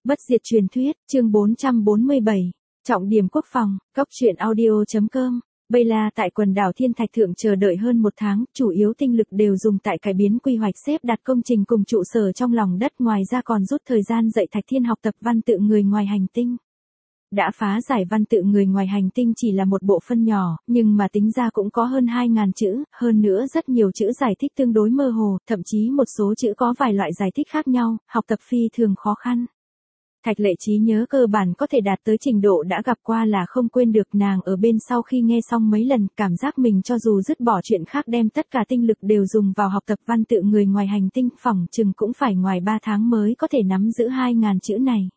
Bất diệt truyền thuyết, chương 447. Trọng điểm quốc phòng, Cốc truyện audio.com. Bella tại quần đảo Thiên Thạch Thượng chờ đợi hơn một tháng, chủ yếu tinh lực đều dùng tại cải biến quy hoạch xếp đặt công trình cùng trụ sở trong lòng đất, ngoài ra còn rút thời gian dạy Thạch Thiên học tập văn tự người ngoài hành tinh. Đã phá giải văn tự người ngoài hành tinh chỉ là một bộ phận nhỏ, nhưng mà tính ra cũng có hơn 2.000 chữ, hơn nữa rất nhiều chữ giải thích tương đối mơ hồ, thậm chí một số chữ có vài loại giải thích khác nhau, học tập phi thường khó khăn. Thạch Lệ trí nhớ cơ bản có thể đạt tới trình độ đã gặp qua là không quên được, nàng ở bên sau khi nghe xong mấy lần, cảm giác mình cho dù dứt bỏ chuyện khác đem tất cả tinh lực đều dùng vào học tập văn tự người ngoài hành tinh, phỏng chừng cũng phải ngoài 3 tháng mới có thể nắm giữ 2.000 chữ này.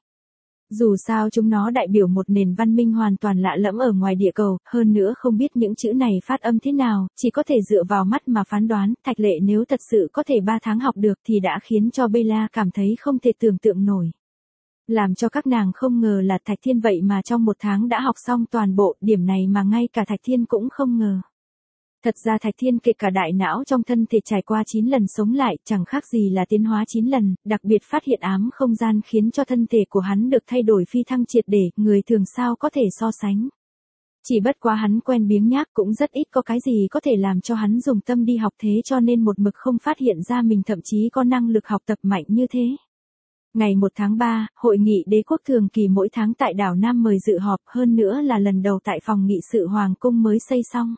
Dù sao chúng nó đại biểu một nền văn minh hoàn toàn lạ lẫm ở ngoài địa cầu, hơn nữa không biết những chữ này phát âm thế nào, chỉ có thể dựa vào mắt mà phán đoán. Thạch Lệ nếu thật sự có thể 3 tháng học được thì đã khiến cho Bella cảm thấy không thể tưởng tượng nổi. Làm cho các nàng không ngờ là Thạch Thiên vậy mà trong 1 tháng đã học xong toàn bộ, điểm này mà ngay cả Thạch Thiên cũng không ngờ. Thật ra Thạch Thiên kể cả đại não trong thân thể trải qua 9 lần sống lại, chẳng khác gì là tiến hóa 9 lần, đặc biệt phát hiện ám không gian khiến cho thân thể của hắn được thay đổi phi thăng triệt để, người thường sao có thể so sánh. Chỉ bất quá hắn quen biếng nhác, cũng rất ít có cái gì có thể làm cho hắn dùng tâm đi học, thế cho nên một mực không phát hiện ra mình thậm chí có năng lực học tập mạnh như thế. Ngày 1 tháng 3, hội nghị đế quốc thường kỳ mỗi tháng tại đảo Nam mời dự họp, hơn nữa là lần đầu tại phòng nghị sự Hoàng cung mới xây xong.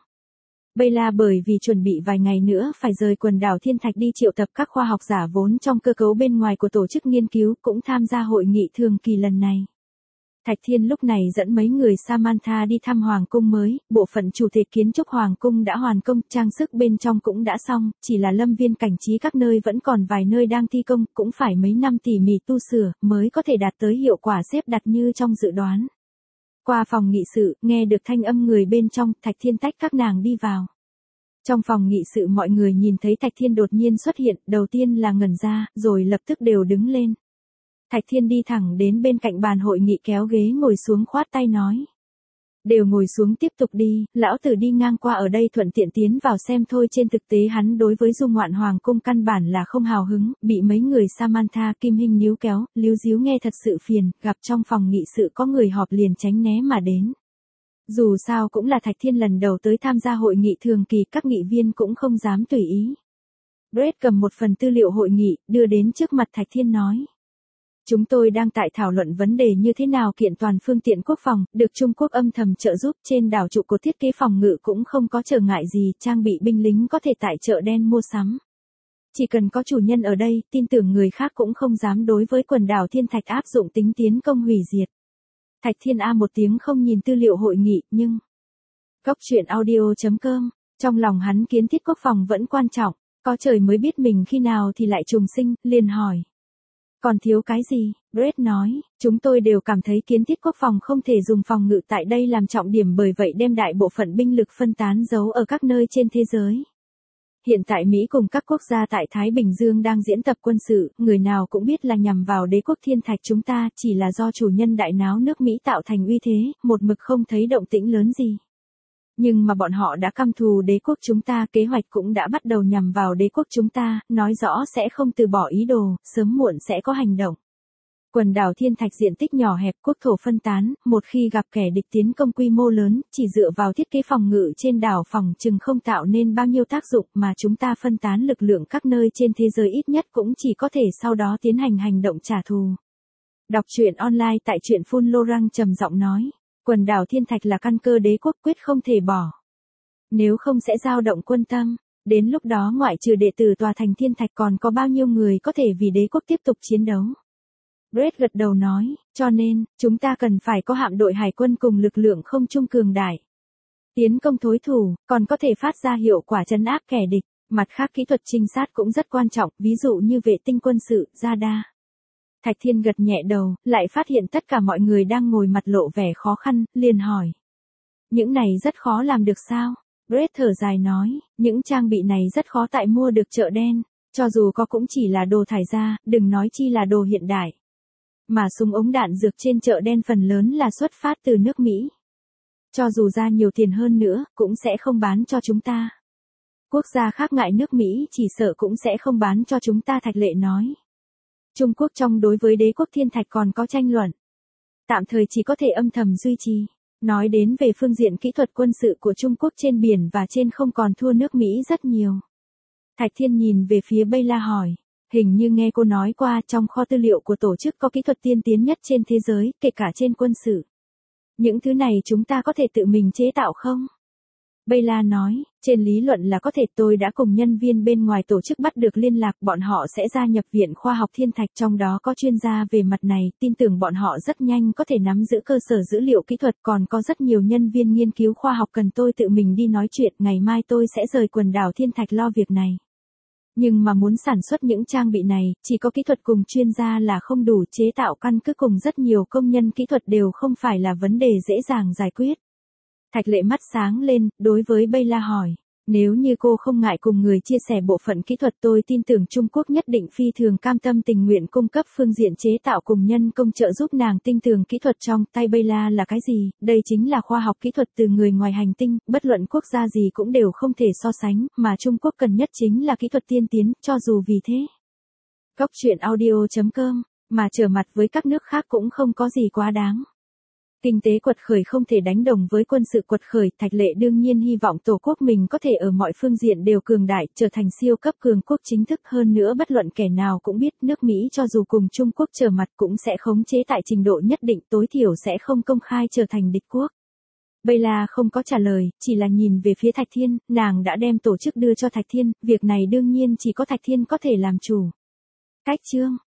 Bella bởi vì chuẩn bị vài ngày nữa phải rời quần đảo Thiên Thạch đi triệu tập các khoa học giả vốn trong cơ cấu bên ngoài của tổ chức nghiên cứu, cũng tham gia hội nghị thường kỳ lần này. Thạch Thiên lúc này dẫn mấy người Samantha đi thăm Hoàng cung mới, bộ phận chủ thể kiến trúc Hoàng cung đã hoàn công, trang sức bên trong cũng đã xong, chỉ là lâm viên cảnh trí các nơi vẫn còn vài nơi đang thi công, cũng phải mấy năm tỉ mỉ tu sửa, mới có thể đạt tới hiệu quả xếp đặt như trong dự đoán. Qua phòng nghị sự, nghe được thanh âm người bên trong, Thạch Thiên tách các nàng đi vào. Trong phòng nghị sự mọi người nhìn thấy Thạch Thiên đột nhiên xuất hiện, đầu tiên là ngẩn ra, rồi lập tức đều đứng lên. Thạch Thiên đi thẳng đến bên cạnh bàn hội nghị kéo ghế ngồi xuống khoát tay nói. Đều ngồi xuống tiếp tục đi, lão tử đi ngang qua ở đây thuận tiện tiến vào xem thôi. Trên thực tế hắn đối với du ngoạn Hoàng cung căn bản là không hào hứng, bị mấy người Samantha Kim Hinh níu kéo, líu díu nghe thật sự phiền, gặp trong phòng nghị sự có người họp liền tránh né mà đến. Dù sao cũng là Thạch Thiên lần đầu tới tham gia hội nghị thường kỳ, các nghị viên cũng không dám tùy ý. Brett cầm một phần tư liệu hội nghị, đưa đến trước mặt Thạch Thiên nói. Chúng tôi đang tại thảo luận vấn đề như thế nào kiện toàn phương tiện quốc phòng, được Trung Quốc âm thầm trợ giúp, trên đảo trụ cột thiết kế phòng ngự cũng không có trở ngại gì, trang bị binh lính có thể tại chợ đen mua sắm. Chỉ cần có chủ nhân ở đây, tin tưởng người khác cũng không dám đối với quần đảo Thiên Thạch áp dụng tính tiến công hủy diệt. Thạch Thiên a một tiếng không nhìn tư liệu hội nghị, nhưng Cốc truyện audio.com, trong lòng hắn kiến thiết quốc phòng vẫn quan trọng, có trời mới biết mình khi nào thì lại trùng sinh, liền hỏi. Còn thiếu cái gì? Brett nói, chúng tôi đều cảm thấy kiến thiết quốc phòng không thể dùng phòng ngự tại đây làm trọng điểm, bởi vậy đem đại bộ phận binh lực phân tán giấu ở các nơi trên thế giới. Hiện tại Mỹ cùng các quốc gia tại Thái Bình Dương đang diễn tập quân sự, người nào cũng biết là nhằm vào đế quốc Thiên Thạch chúng ta, chỉ là do chủ nhân đại náo nước Mỹ tạo thành uy thế, một mực không thấy động tĩnh lớn gì. Nhưng mà bọn họ đã căm thù đế quốc chúng ta, kế hoạch cũng đã bắt đầu nhằm vào đế quốc chúng ta, nói rõ sẽ không từ bỏ ý đồ, sớm muộn sẽ có hành động. Quần đảo Thiên Thạch diện tích nhỏ hẹp, quốc thổ phân tán, một khi gặp kẻ địch tiến công quy mô lớn, chỉ dựa vào thiết kế phòng ngự trên đảo phòng chừng không tạo nên bao nhiêu tác dụng, mà chúng ta phân tán lực lượng các nơi trên thế giới ít nhất cũng chỉ có thể sau đó tiến hành hành động trả thù. Đọc truyện online tại truyện Phun Lorang trầm giọng nói. Quần đảo Thiên Thạch là căn cơ đế quốc, quyết không thể bỏ. Nếu không sẽ dao động quân tâm, đến lúc đó ngoại trừ đệ tử tòa thành Thiên Thạch còn có bao nhiêu người có thể vì đế quốc tiếp tục chiến đấu. Brett gật đầu nói, cho nên, chúng ta cần phải có hạm đội hải quân cùng lực lượng không trung cường đại. Tiến công thối thủ, còn có thể phát ra hiệu quả trấn áp kẻ địch, mặt khác kỹ thuật trinh sát cũng rất quan trọng, ví dụ như vệ tinh quân sự, radar. Thạch Thiên gật nhẹ đầu, lại phát hiện tất cả mọi người đang ngồi mặt lộ vẻ khó khăn, liền hỏi. Những này rất khó làm được sao? Brett thở dài nói, những trang bị này rất khó tại mua được chợ đen, cho dù có cũng chỉ là đồ thải ra, đừng nói chi là đồ hiện đại. Mà súng ống đạn dược trên chợ đen phần lớn là xuất phát từ nước Mỹ. Cho dù ra nhiều tiền hơn nữa, cũng sẽ không bán cho chúng ta. Quốc gia khác ngại nước Mỹ chỉ sợ cũng sẽ không bán cho chúng ta, Thạch Lệ nói. Trung Quốc trong đối với đế quốc thiên thạch còn có tranh luận. Tạm thời chỉ có thể âm thầm duy trì. Nói đến về phương diện kỹ thuật quân sự của Trung Quốc trên biển và trên không còn thua nước Mỹ rất nhiều. Thạch Thiên nhìn về phía Beyla hỏi. Hình như nghe cô nói qua trong kho tư liệu của tổ chức có kỹ thuật tiên tiến nhất trên thế giới, kể cả trên quân sự. Những thứ này chúng ta có thể tự mình chế tạo không? Beyla nói, trên lý luận là có thể, tôi đã cùng nhân viên bên ngoài tổ chức bắt được liên lạc, bọn họ sẽ gia nhập Viện Khoa học Thiên Thạch, trong đó có chuyên gia về mặt này, tin tưởng bọn họ rất nhanh có thể nắm giữ cơ sở dữ liệu kỹ thuật, còn có rất nhiều nhân viên nghiên cứu khoa học cần tôi tự mình đi nói chuyện, ngày mai tôi sẽ rời quần đảo Thiên Thạch lo việc này. Nhưng mà muốn sản xuất những trang bị này, chỉ có kỹ thuật cùng chuyên gia là không đủ, chế tạo căn cứ cùng rất nhiều công nhân kỹ thuật đều không phải là vấn đề dễ dàng giải quyết. Thạch Lệ mắt sáng lên, đối với Beyla hỏi, nếu như cô không ngại cùng người chia sẻ bộ phận kỹ thuật, tôi tin tưởng Trung Quốc nhất định phi thường cam tâm tình nguyện cung cấp phương diện chế tạo cùng nhân công trợ giúp nàng. Tinh tường kỹ thuật trong tay Beyla là cái gì? Đây chính là khoa học kỹ thuật từ người ngoài hành tinh, bất luận quốc gia gì cũng đều không thể so sánh, mà Trung Quốc cần nhất chính là kỹ thuật tiên tiến, cho dù vì thế. Cốc truyện audio.com, mà trở mặt với các nước khác cũng không có gì quá đáng. Kinh tế quật khởi không thể đánh đồng với quân sự quật khởi, Thạch Lệ đương nhiên hy vọng tổ quốc mình có thể ở mọi phương diện đều cường đại, trở thành siêu cấp cường quốc chính thức. Hơn nữa bất luận kẻ nào cũng biết nước Mỹ cho dù cùng Trung Quốc trở mặt cũng sẽ khống chế tại trình độ nhất định, tối thiểu sẽ không công khai trở thành địch quốc. Beyla không có trả lời, chỉ là nhìn về phía Thạch Thiên, nàng đã đem tổ chức đưa cho Thạch Thiên, việc này đương nhiên chỉ có Thạch Thiên có thể làm chủ. Cách chương